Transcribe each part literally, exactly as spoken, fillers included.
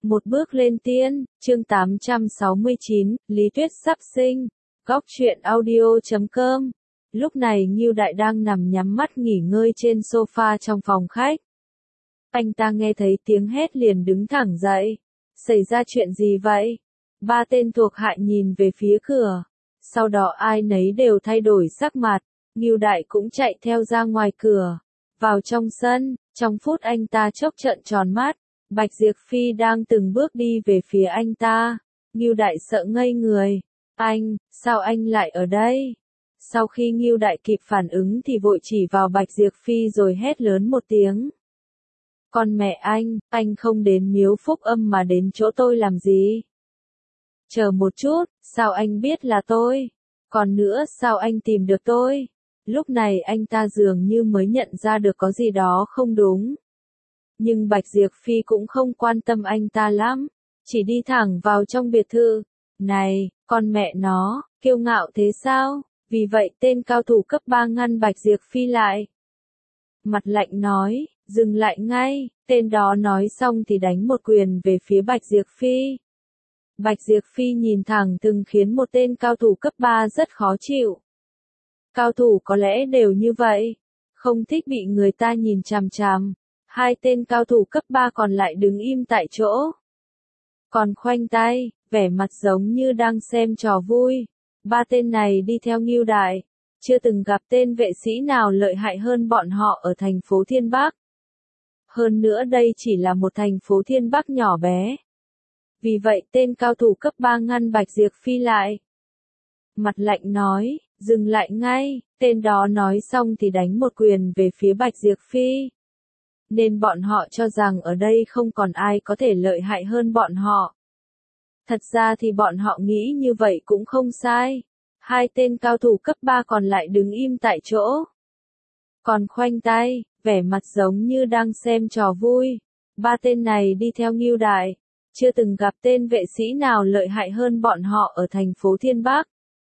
Một bước lên tiên, chương tám trăm sáu mươi chín, Lý Tuyết sắp sinh. Góc truyện audio chấm com. Lúc này Ngưu Đại đang nằm nhắm mắt nghỉ ngơi trên sofa trong phòng khách. Anh ta nghe thấy tiếng hét liền đứng thẳng dậy. Xảy ra chuyện gì vậy? Ba tên thuộc hạ nhìn về phía cửa. Sau đó ai nấy đều thay đổi sắc mặt. Ngưu Đại cũng chạy theo ra ngoài cửa. Vào trong sân, trong phút anh ta chốc trợn tròn mắt. Bạch Diệp Phi đang từng bước đi về phía anh ta. Ngưu Đại sợ ngây người. Anh, sao anh lại ở đây? Sau khi Ngưu Đại kịp phản ứng thì vội chỉ vào Bạch Diệp Phi rồi hét lớn một tiếng. Con mẹ anh, anh không đến miếu Phúc Âm mà đến chỗ tôi làm gì? Chờ một chút, sao anh biết là tôi? Còn nữa sao anh tìm được tôi? Lúc này anh ta dường như mới nhận ra được có gì đó không đúng. Nhưng Bạch Diệp Phi cũng không quan tâm anh ta lắm, chỉ đi thẳng vào trong biệt thự. Này, con mẹ nó, kiêu ngạo thế sao? Vì vậy tên cao thủ cấp ba ngăn Bạch Diệp Phi lại. Mặt lạnh nói, dừng lại ngay, tên đó nói xong thì đánh một quyền về phía Bạch Diệp Phi. Bạch Diệp Phi nhìn thẳng từng khiến một tên cao thủ cấp ba rất khó chịu. Cao thủ có lẽ đều như vậy, không thích bị người ta nhìn chằm chằm. Hai tên cao thủ cấp ba còn lại đứng im tại chỗ. Còn khoanh tay, vẻ mặt giống như đang xem trò vui. Ba tên này đi theo Ngưu Đại. Chưa từng gặp tên vệ sĩ nào lợi hại hơn bọn họ ở thành phố Thiên Bắc. Hơn nữa đây chỉ là một thành phố Thiên Bắc nhỏ bé. Vì vậy tên cao thủ cấp ba ngăn Bạch Diệp Phi lại. Mặt lạnh nói, dừng lại ngay, tên đó nói xong thì đánh một quyền về phía Bạch Diệp Phi. Nên bọn họ cho rằng ở đây không còn ai có thể lợi hại hơn bọn họ. Thật ra thì bọn họ nghĩ như vậy cũng không sai. Hai tên cao thủ cấp ba còn lại đứng im tại chỗ. Còn khoanh tay, vẻ mặt giống như đang xem trò vui. Ba tên này đi theo Ngưu Đại. Chưa từng gặp tên vệ sĩ nào lợi hại hơn bọn họ ở thành phố Thiên Bắc.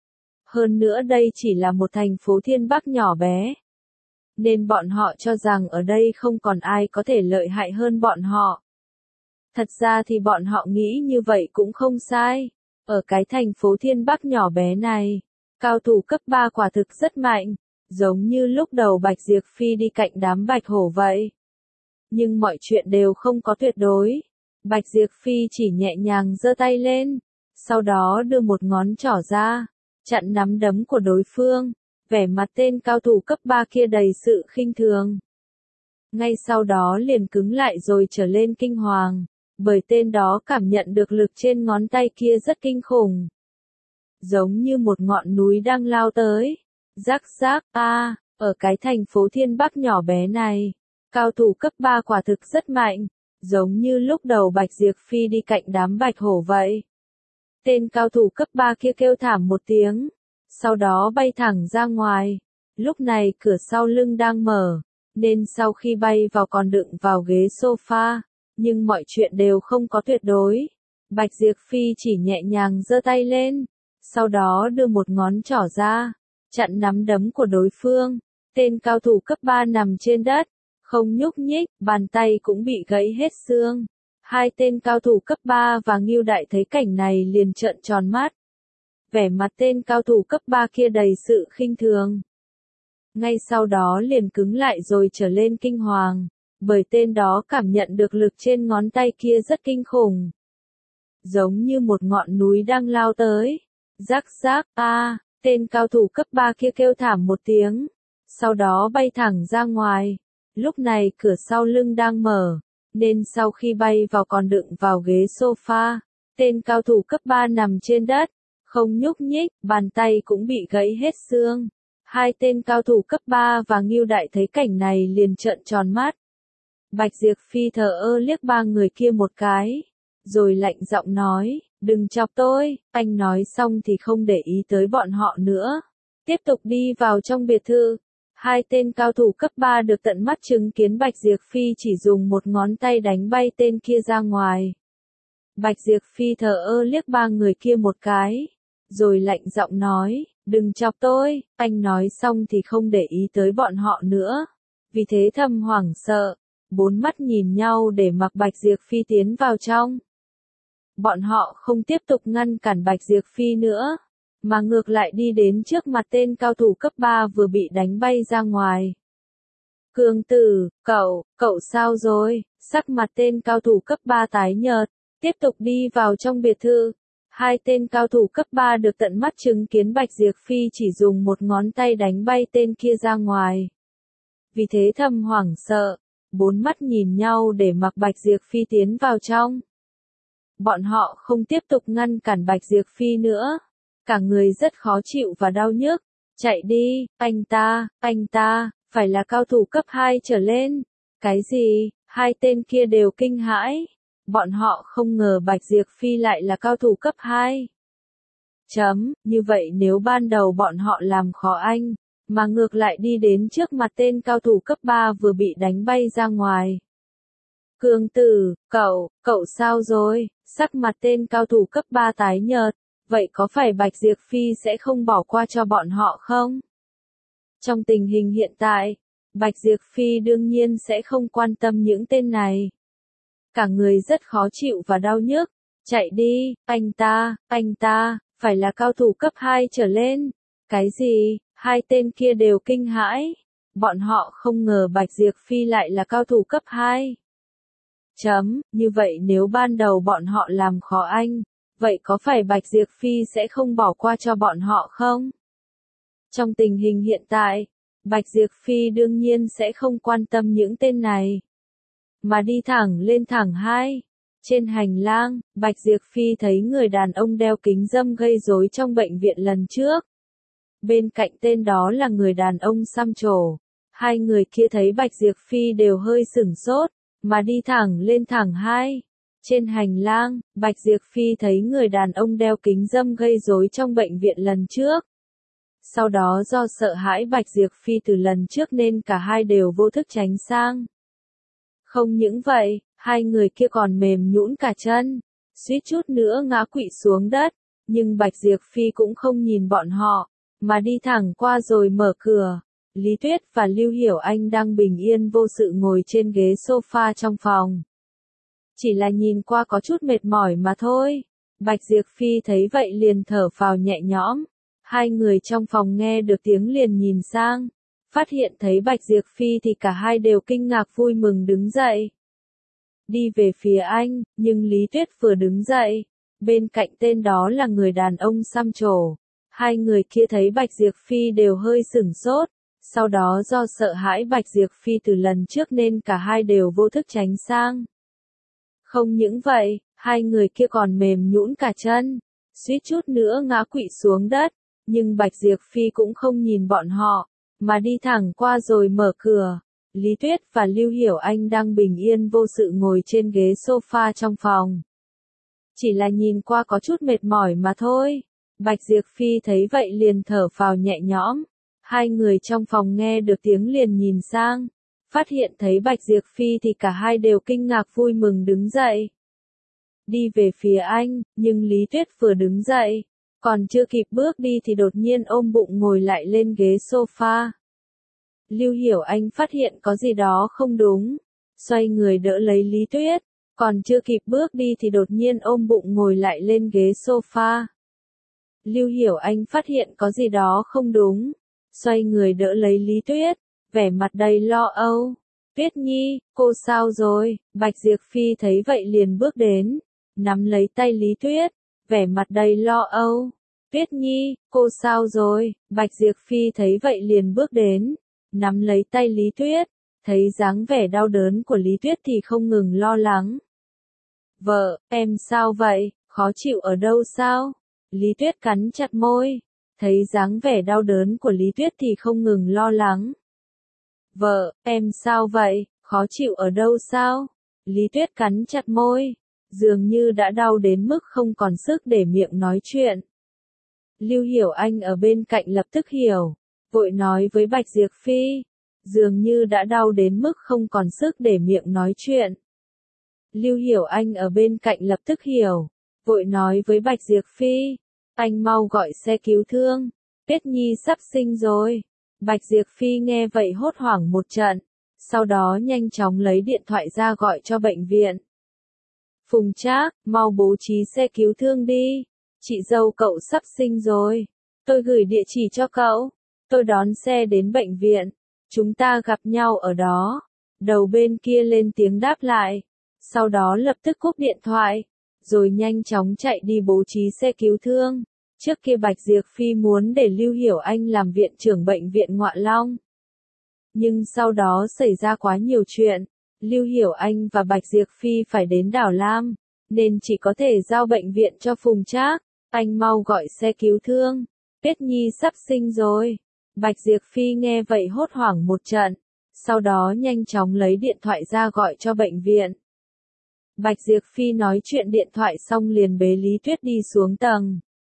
Hơn nữa đây chỉ là một thành phố Thiên Bắc nhỏ bé. Nên bọn họ cho rằng ở đây không còn ai có thể lợi hại hơn bọn họ. Thật ra thì bọn họ nghĩ như vậy cũng không sai. Ở cái thành phố Thiên Bắc nhỏ bé này, cao thủ cấp ba quả thực rất mạnh, giống như lúc đầu Bạch Diệp Phi đi cạnh đám bạch hổ vậy. Nhưng mọi chuyện đều không có tuyệt đối. Bạch Diệp Phi chỉ nhẹ nhàng giơ tay lên, sau đó đưa một ngón trỏ ra, chặn nắm đấm của đối phương. Vẻ mặt tên cao thủ cấp ba kia đầy sự khinh thường. Ngay sau đó liền cứng lại rồi trở lên kinh hoàng, bởi tên đó cảm nhận được lực trên ngón tay kia rất kinh khủng. Giống như một ngọn núi đang lao tới. Rắc rắc, a, ở cái thành phố Thiên Bắc nhỏ bé này, cao thủ cấp ba quả thực rất mạnh, giống như lúc đầu Bạch Diệp Phi đi cạnh đám bạch hổ vậy. Tên cao thủ cấp ba kia kêu thảm một tiếng. Sau đó bay thẳng ra ngoài. Lúc này cửa sau lưng đang mở, nên sau khi bay vào còn đựng vào ghế sofa. Nhưng mọi chuyện đều không có tuyệt đối. Bạch Diệp Phi chỉ nhẹ nhàng giơ tay lên, sau đó đưa một ngón trỏ ra, chặn nắm đấm của đối phương. Tên cao thủ cấp ba nằm trên đất, không nhúc nhích, bàn tay cũng bị gãy hết xương. Hai tên cao thủ cấp ba và Ngưu Đại thấy cảnh này liền trợn tròn mắt. Vẻ mặt tên cao thủ cấp ba kia đầy sự khinh thường. Ngay sau đó liền cứng lại rồi trở lên kinh hoàng, bởi tên đó cảm nhận được lực trên ngón tay kia rất kinh khủng. Giống như một ngọn núi đang lao tới. Rắc rắc, a, tên cao thủ cấp ba kia kêu thảm một tiếng, sau đó bay thẳng ra ngoài. Lúc này cửa sau lưng đang mở, nên sau khi bay vào còn đựng vào ghế sofa. Tên cao thủ cấp ba nằm trên đất, không nhúc nhích, bàn tay cũng bị gãy hết xương. Hai tên cao thủ cấp ba và Ngưu Đại thấy cảnh này liền trợn tròn mắt. Bạch Diệp Phi thờ ơ liếc ba người kia một cái, rồi lạnh giọng nói, đừng chọc tôi. Anh nói xong thì không để ý tới bọn họ nữa. Tiếp tục đi vào trong biệt thự. Hai tên cao thủ cấp ba được tận mắt chứng kiến Bạch Diệp Phi chỉ dùng một ngón tay đánh bay tên kia ra ngoài. Bạch Diệp Phi thờ ơ liếc ba người kia một cái, rồi lạnh giọng nói, đừng chọc tôi. Anh nói xong thì không để ý tới bọn họ nữa. Vì thế thầm hoảng sợ, bốn mắt nhìn nhau để mặc Bạch Diệp Phi tiến vào trong. bọn họ không tiếp tục ngăn cản Bạch Diệp Phi nữa, mà ngược lại đi đến trước mặt tên cao thủ cấp ba vừa bị đánh bay ra ngoài. Cương Tử, cậu, cậu sao rồi? Sắc mặt tên cao thủ cấp ba tái nhợt, tiếp tục đi vào trong biệt thự. Hai tên cao thủ cấp ba được tận mắt chứng kiến Bạch Diệp Phi chỉ dùng một ngón tay đánh bay tên kia ra ngoài. Vì thế thầm hoảng sợ, bốn mắt nhìn nhau để mặc Bạch Diệp Phi tiến vào trong. Bọn họ không tiếp tục ngăn cản Bạch Diệp Phi nữa. Cả người rất khó chịu và đau nhức. Chạy đi, anh ta, anh ta, phải là cao thủ cấp hai trở lên. Cái gì? Hai tên kia đều kinh hãi. Bọn họ không ngờ Bạch Diệp Phi lại là cao thủ cấp hai. Chấm, như vậy nếu ban đầu bọn họ làm khó anh, mà ngược lại đi đến trước mặt tên cao thủ cấp ba vừa bị đánh bay ra ngoài. Cương Tử, cậu, cậu sao rồi? Sắc mặt tên cao thủ cấp ba tái nhợt, vậy có phải Bạch Diệp Phi sẽ không bỏ qua cho bọn họ không? Trong tình hình hiện tại, Bạch Diệp Phi đương nhiên sẽ không quan tâm những tên này. Cả người rất khó chịu và đau nhức. Chạy đi, anh ta, anh ta, phải là cao thủ cấp hai trở lên. Cái gì? Hai tên kia đều kinh hãi. Bọn họ không ngờ Bạch Diệp Phi lại là cao thủ cấp hai. Chấm, như vậy nếu ban đầu bọn họ làm khó anh, vậy có phải Bạch Diệp Phi sẽ không bỏ qua cho bọn họ không? Trong tình hình hiện tại, Bạch Diệp Phi đương nhiên sẽ không quan tâm những tên này, mà đi thẳng lên thẳng hai. Trên hành lang, Bạch Diệp Phi thấy người đàn ông đeo kính râm gây rối trong bệnh viện lần trước. Bên cạnh tên đó là người đàn ông xăm trổ. Hai người kia thấy Bạch Diệp Phi đều hơi sửng sốt, mà đi thẳng lên thẳng hai. Trên hành lang, Bạch Diệp Phi thấy người đàn ông đeo kính râm gây rối trong bệnh viện lần trước. Sau đó do sợ hãi Bạch Diệp Phi từ lần trước nên cả hai đều vô thức tránh sang. Không những vậy, hai người kia còn mềm nhũn cả chân, suýt chút nữa ngã quỵ xuống đất, nhưng Bạch Diệp Phi cũng không nhìn bọn họ, mà đi thẳng qua rồi mở cửa. Lý Tuyết và Lưu Hiểu Anh đang bình yên vô sự ngồi trên ghế sofa trong phòng. Chỉ là nhìn qua có chút mệt mỏi mà thôi. Bạch Diệp Phi thấy vậy liền thở phào nhẹ nhõm. Hai người trong phòng nghe được tiếng liền nhìn sang. Phát hiện thấy Bạch Diệp Phi thì cả hai đều kinh ngạc vui mừng đứng dậy. Đi về phía anh, nhưng Lý Tuyết vừa đứng dậy. Bên cạnh tên đó là người đàn ông xăm trổ. Hai người kia thấy Bạch Diệp Phi đều hơi sửng sốt. Sau đó do sợ hãi Bạch Diệp Phi từ lần trước nên cả hai đều vô thức tránh sang. Không những vậy, hai người kia còn mềm nhũn cả chân, suýt chút nữa ngã quỵ xuống đất, nhưng Bạch Diệp Phi cũng không nhìn bọn họ, mà đi thẳng qua rồi mở cửa. Lý Tuyết và Lưu Hiểu Anh đang bình yên vô sự ngồi trên ghế sofa trong phòng. Chỉ là nhìn qua có chút mệt mỏi mà thôi. Bạch Diệp Phi thấy vậy liền thở phào nhẹ nhõm. Hai người trong phòng nghe được tiếng liền nhìn sang. Phát hiện thấy Bạch Diệp Phi thì cả hai đều kinh ngạc vui mừng đứng dậy. Đi về phía anh, nhưng Lý Tuyết vừa đứng dậy, còn chưa kịp bước đi thì đột nhiên ôm bụng ngồi lại lên ghế sofa. Lưu Hiểu Anh phát hiện có gì đó không đúng, xoay người đỡ lấy Lý Tuyết, còn chưa kịp bước đi thì đột nhiên ôm bụng ngồi lại lên ghế sofa. Lưu Hiểu Anh phát hiện có gì đó không đúng, xoay người đỡ lấy Lý Tuyết, vẻ mặt đầy lo âu. Tuyết Nhi, cô sao rồi? Bạch Diệp Phi thấy vậy liền bước đến, nắm lấy tay Lý Tuyết, vẻ mặt đầy lo âu. Tuyết Nhi, cô sao rồi? Bạch Diệp Phi thấy vậy liền bước đến, nắm lấy tay Lý Tuyết, thấy dáng vẻ đau đớn của Lý Tuyết thì không ngừng lo lắng. Vợ, em sao vậy? Khó chịu ở đâu sao? Lý Tuyết cắn chặt môi, thấy dáng vẻ đau đớn của Lý Tuyết thì không ngừng lo lắng. Vợ, em sao vậy? Khó chịu ở đâu sao? Lý Tuyết cắn chặt môi, dường như đã đau đến mức không còn sức để miệng nói chuyện. Lưu Hiểu Anh ở bên cạnh lập tức hiểu, vội nói với Bạch Diệp Phi, dường như đã đau đến mức không còn sức để miệng nói chuyện. Lưu Hiểu Anh ở bên cạnh lập tức hiểu, vội nói với Bạch Diệp Phi, anh mau gọi xe cứu thương, Tuyết Nhi sắp sinh rồi. Bạch Diệp Phi nghe vậy hốt hoảng một trận, sau đó nhanh chóng lấy điện thoại ra gọi cho bệnh viện. Phùng Trác, mau bố trí xe cứu thương đi. Chị dâu cậu sắp sinh rồi. Tôi gửi địa chỉ cho cậu. Tôi đón xe đến bệnh viện. Chúng ta gặp nhau ở đó. Đầu bên kia lên tiếng đáp lại. Sau đó lập tức cúp điện thoại. Rồi nhanh chóng chạy đi bố trí xe cứu thương. Trước kia Bạch Diệp Phi muốn để Lưu Hiểu Anh làm viện trưởng bệnh viện Ngoại Long. Nhưng sau đó xảy ra quá nhiều chuyện. Lưu Hiểu Anh và Bạch Diệp Phi phải đến Đảo Lam. Nên chỉ có thể giao bệnh viện cho Phùng Trác. Anh mau gọi xe cứu thương. Tuyết Nhi sắp sinh rồi. Bạch Diệp Phi nghe vậy hốt hoảng một trận. Sau đó nhanh chóng lấy điện thoại ra gọi cho bệnh viện. Bạch Diệp Phi nói chuyện điện thoại xong liền bế Lý Tuyết đi xuống tầng.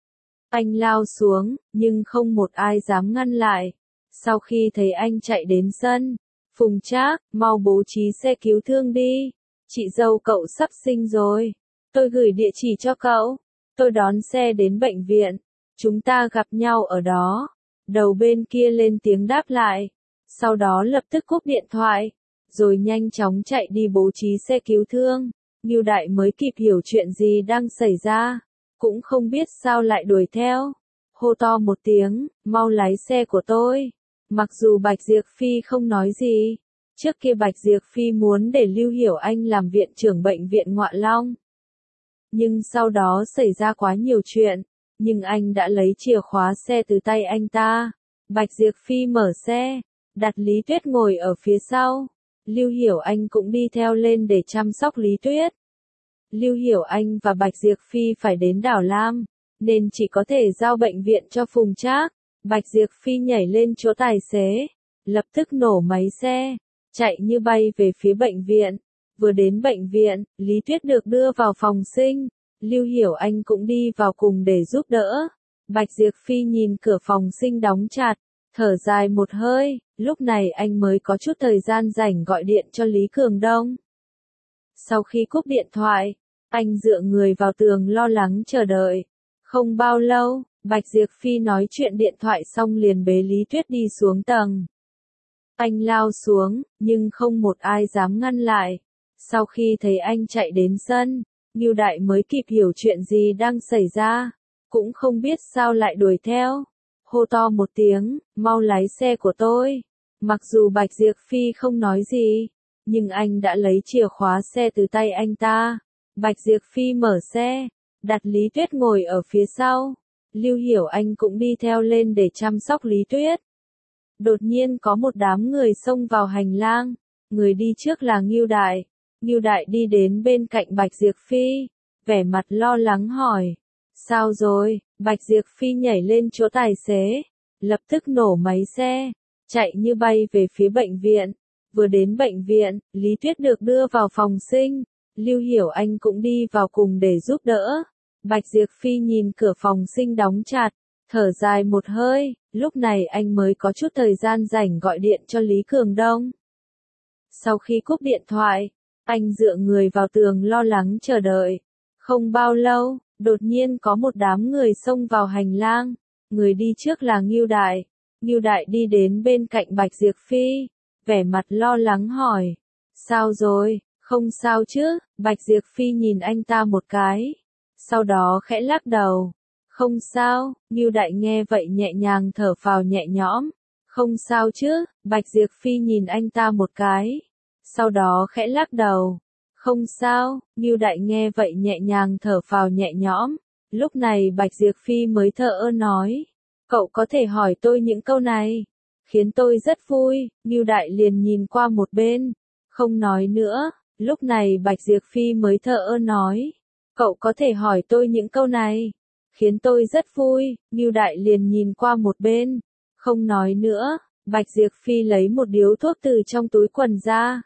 Anh lao xuống, nhưng không một ai dám ngăn lại. Sau khi thấy anh chạy đến sân, Phùng Trác, mau bố trí xe cứu thương đi. Chị dâu cậu sắp sinh rồi. Tôi gửi địa chỉ cho cậu. Tôi đón xe đến bệnh viện. Chúng ta gặp nhau ở đó. Đầu bên kia lên tiếng đáp lại. Sau đó lập tức cúp điện thoại. Rồi nhanh chóng chạy đi bố trí xe cứu thương. Ngưu Đại mới kịp hiểu chuyện gì đang xảy ra. Cũng không biết sao lại đuổi theo. Hô to một tiếng, mau lái xe của tôi. Mặc dù Bạch Diệp Phi không nói gì. Trước kia Bạch Diệp Phi muốn để Lưu Hiểu Anh làm viện trưởng bệnh viện Ngoại Long. Nhưng sau đó xảy ra quá nhiều chuyện. Nhưng anh đã lấy chìa khóa xe từ tay anh ta. Bạch Diệp Phi mở xe. Đặt Lý Tuyết ngồi ở phía sau. Lưu Hiểu Anh cũng đi theo lên để chăm sóc Lý Tuyết. Lưu Hiểu Anh và Bạch Diệp Phi phải đến Đảo Lam. Nên chỉ có thể giao bệnh viện cho Phùng Trác. Bạch Diệp Phi nhảy lên chỗ tài xế. Lập tức nổ máy xe. Chạy như bay về phía bệnh viện. Vừa đến bệnh viện, Lý Tuyết được đưa vào phòng sinh. Lưu Hiểu Anh cũng đi vào cùng để giúp đỡ. Bạch Diệp Phi nhìn cửa phòng sinh đóng chặt. Thở dài một hơi. Lúc này anh mới có chút thời gian rảnh gọi điện cho Lý Cường Đông. Sau khi cúp điện thoại, anh dựa người vào tường lo lắng chờ đợi. Không bao lâu, Bạch Diệp Phi nói chuyện điện thoại xong liền bế Lý Tuyết đi xuống tầng. Anh lao xuống, nhưng không một ai dám ngăn lại. Sau khi thấy anh chạy đến sân, Ngưu Đại mới kịp hiểu chuyện gì đang xảy ra. Cũng không biết sao lại đuổi theo. Hô to một tiếng, mau lái xe của tôi. Mặc dù Bạch Diệp Phi không nói gì, nhưng anh đã lấy chìa khóa xe từ tay anh ta. Bạch Diệp Phi mở xe, đặt Lý Tuyết ngồi ở phía sau. Lưu Hiểu Anh cũng đi theo lên để chăm sóc Lý Tuyết. Đột nhiên có một đám người xông vào hành lang. Người đi trước là Ngưu Đại. Ngưu Đại đi đến bên cạnh Bạch Diệp Phi, vẻ mặt lo lắng hỏi. Sao rồi? Bạch Diệp Phi nhảy lên chỗ tài xế, lập tức nổ máy xe, chạy như bay về phía bệnh viện. Vừa đến bệnh viện, Lý Tuyết được đưa vào phòng sinh. Lưu Hiểu Anh cũng đi vào cùng để giúp đỡ. Bạch Diệp Phi nhìn cửa phòng sinh đóng chặt, thở dài một hơi. Lúc này anh mới có chút thời gian rảnh gọi điện cho Lý Cường Đông. Sau khi cúp điện thoại, anh dựa người vào tường lo lắng chờ đợi. Không bao lâu, đột nhiên có một đám người xông vào hành lang. Người đi trước là Ngưu Đại. Ngưu Đại đi đến bên cạnh Bạch Diệp Phi, vẻ mặt lo lắng hỏi. Sao rồi? Không sao chứ? Bạch Diệp Phi nhìn anh ta một cái. Sau đó khẽ lắc đầu. Không sao. Ngưu Đại nghe vậy nhẹ nhàng thở phào nhẹ nhõm. Không sao chứ? Bạch Diệp Phi nhìn anh ta một cái. Sau đó khẽ lắc đầu. Không sao. Ngưu Đại nghe vậy nhẹ nhàng thở phào nhẹ nhõm. Lúc này Bạch Diệp Phi mới thở ơ nói. Cậu có thể hỏi tôi những câu này. Khiến tôi rất vui. Ngưu Đại liền nhìn qua một bên. Không nói nữa. Lúc này Bạch Diệp Phi mới thở ơ nói. Cậu có thể hỏi tôi những câu này. Khiến tôi rất vui. Ngưu Đại liền nhìn qua một bên. Không nói nữa. Bạch Diệp Phi lấy một điếu thuốc từ trong túi quần ra.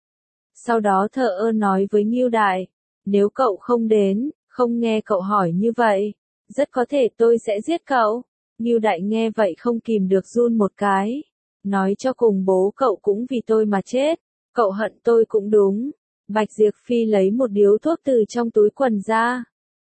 Sau đó thở ơ nói với Ngưu Đại. Nếu cậu không đến, không nghe cậu hỏi như vậy, rất có thể tôi sẽ giết cậu. Ngưu Đại nghe vậy không kìm được run một cái. Nói cho cùng bố cậu cũng vì tôi mà chết. Cậu hận tôi cũng đúng. Bạch Diệp Phi lấy một điếu thuốc từ trong túi quần ra.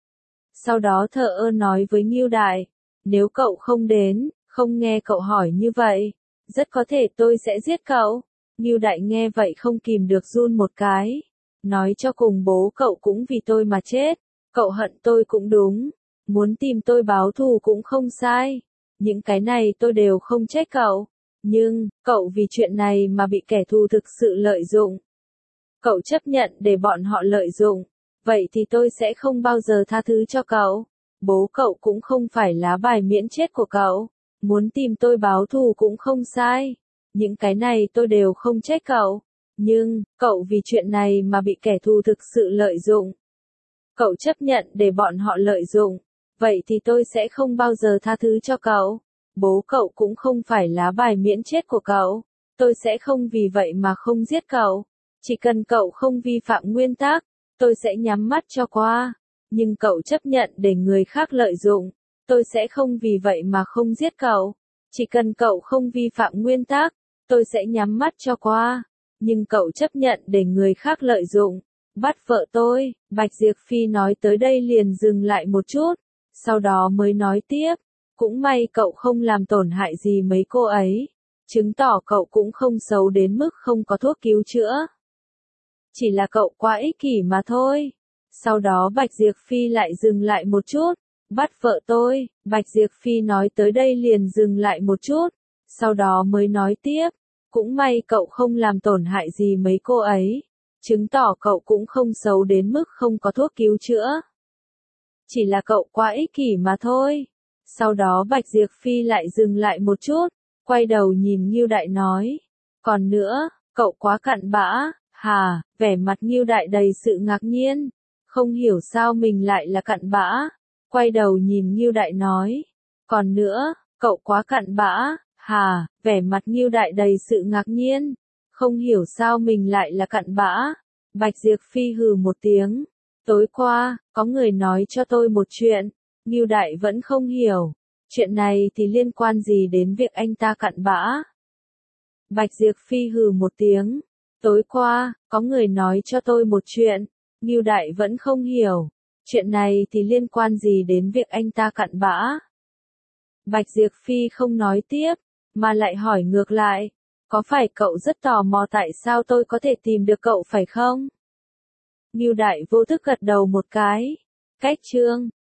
Sau đó thở ơ nói với Ngưu Đại. Nếu cậu không đến, không nghe cậu hỏi như vậy, rất có thể tôi sẽ giết cậu. Ngưu Đại nghe vậy không kìm được run một cái. Nói cho cùng bố cậu cũng vì tôi mà chết. Cậu hận tôi cũng đúng. Muốn tìm tôi báo thù cũng không sai. Những cái này tôi đều không trách cậu. Nhưng, cậu vì chuyện này mà bị kẻ thù thực sự lợi dụng. Cậu chấp nhận để bọn họ lợi dụng. Vậy thì tôi sẽ không bao giờ tha thứ cho cậu. Bố cậu cũng không phải lá bài miễn chết của cậu. Muốn tìm tôi báo thù cũng không sai. Những cái này tôi đều không trách cậu. Nhưng, cậu vì chuyện này mà bị kẻ thù thực sự lợi dụng. Cậu chấp nhận để bọn họ lợi dụng. Vậy thì tôi sẽ không bao giờ tha thứ cho cậu. Bố cậu cũng không phải lá bài miễn chết của cậu. Tôi sẽ không vì vậy mà không giết cậu. Chỉ cần cậu không vi phạm nguyên tắc, tôi sẽ nhắm mắt cho qua. Nhưng cậu chấp nhận để người khác lợi dụng. Tôi sẽ không vì vậy mà không giết cậu. Chỉ cần cậu không vi phạm nguyên tắc, tôi sẽ nhắm mắt cho qua. Nhưng cậu chấp nhận để người khác lợi dụng. Bắt vợ tôi, Bạch Diệp Phi nói tới đây liền dừng lại một chút. Sau đó mới nói tiếp. Cũng may cậu không làm tổn hại gì mấy cô ấy. Chứng tỏ cậu cũng không xấu đến mức không có thuốc cứu chữa. Chỉ là cậu quá ích kỷ mà thôi. Sau đó Bạch Diệp Phi lại dừng lại một chút. Bắt vợ tôi, Bạch Diệp Phi nói tới đây liền dừng lại một chút. Sau đó mới nói tiếp. Cũng may cậu không làm tổn hại gì mấy cô ấy. Chứng tỏ cậu cũng không xấu đến mức không có thuốc cứu chữa. Chỉ là cậu quá ích kỷ mà thôi. Sau đó Bạch Diệp Phi lại dừng lại một chút. Quay đầu nhìn Ngưu Đại nói. Còn nữa, cậu quá cặn bã. Hà, vẻ mặt Ngưu Đại đầy sự ngạc nhiên. Không hiểu sao mình lại là cặn bã. Quay đầu nhìn Ngưu Đại nói. Còn nữa, cậu quá cặn bã. Hà, vẻ mặt Ngưu Đại đầy sự ngạc nhiên. Không hiểu sao mình lại là cặn bã. Bạch Diệp Phi hừ một tiếng. Tối qua, có người nói cho tôi một chuyện. Ngưu Đại vẫn không hiểu. Chuyện này thì liên quan gì đến việc anh ta cặn bã? Bạch Diệp Phi hừ một tiếng. Tối qua, có người nói cho tôi một chuyện. Ngưu Đại vẫn không hiểu. Chuyện này thì liên quan gì đến việc anh ta cặn bã? Bạch Diệp Phi không nói tiếp, mà lại hỏi ngược lại. Có phải cậu rất tò mò tại sao tôi có thể tìm được cậu phải không? Ngưu Đại vô thức gật đầu một cái. Cách chương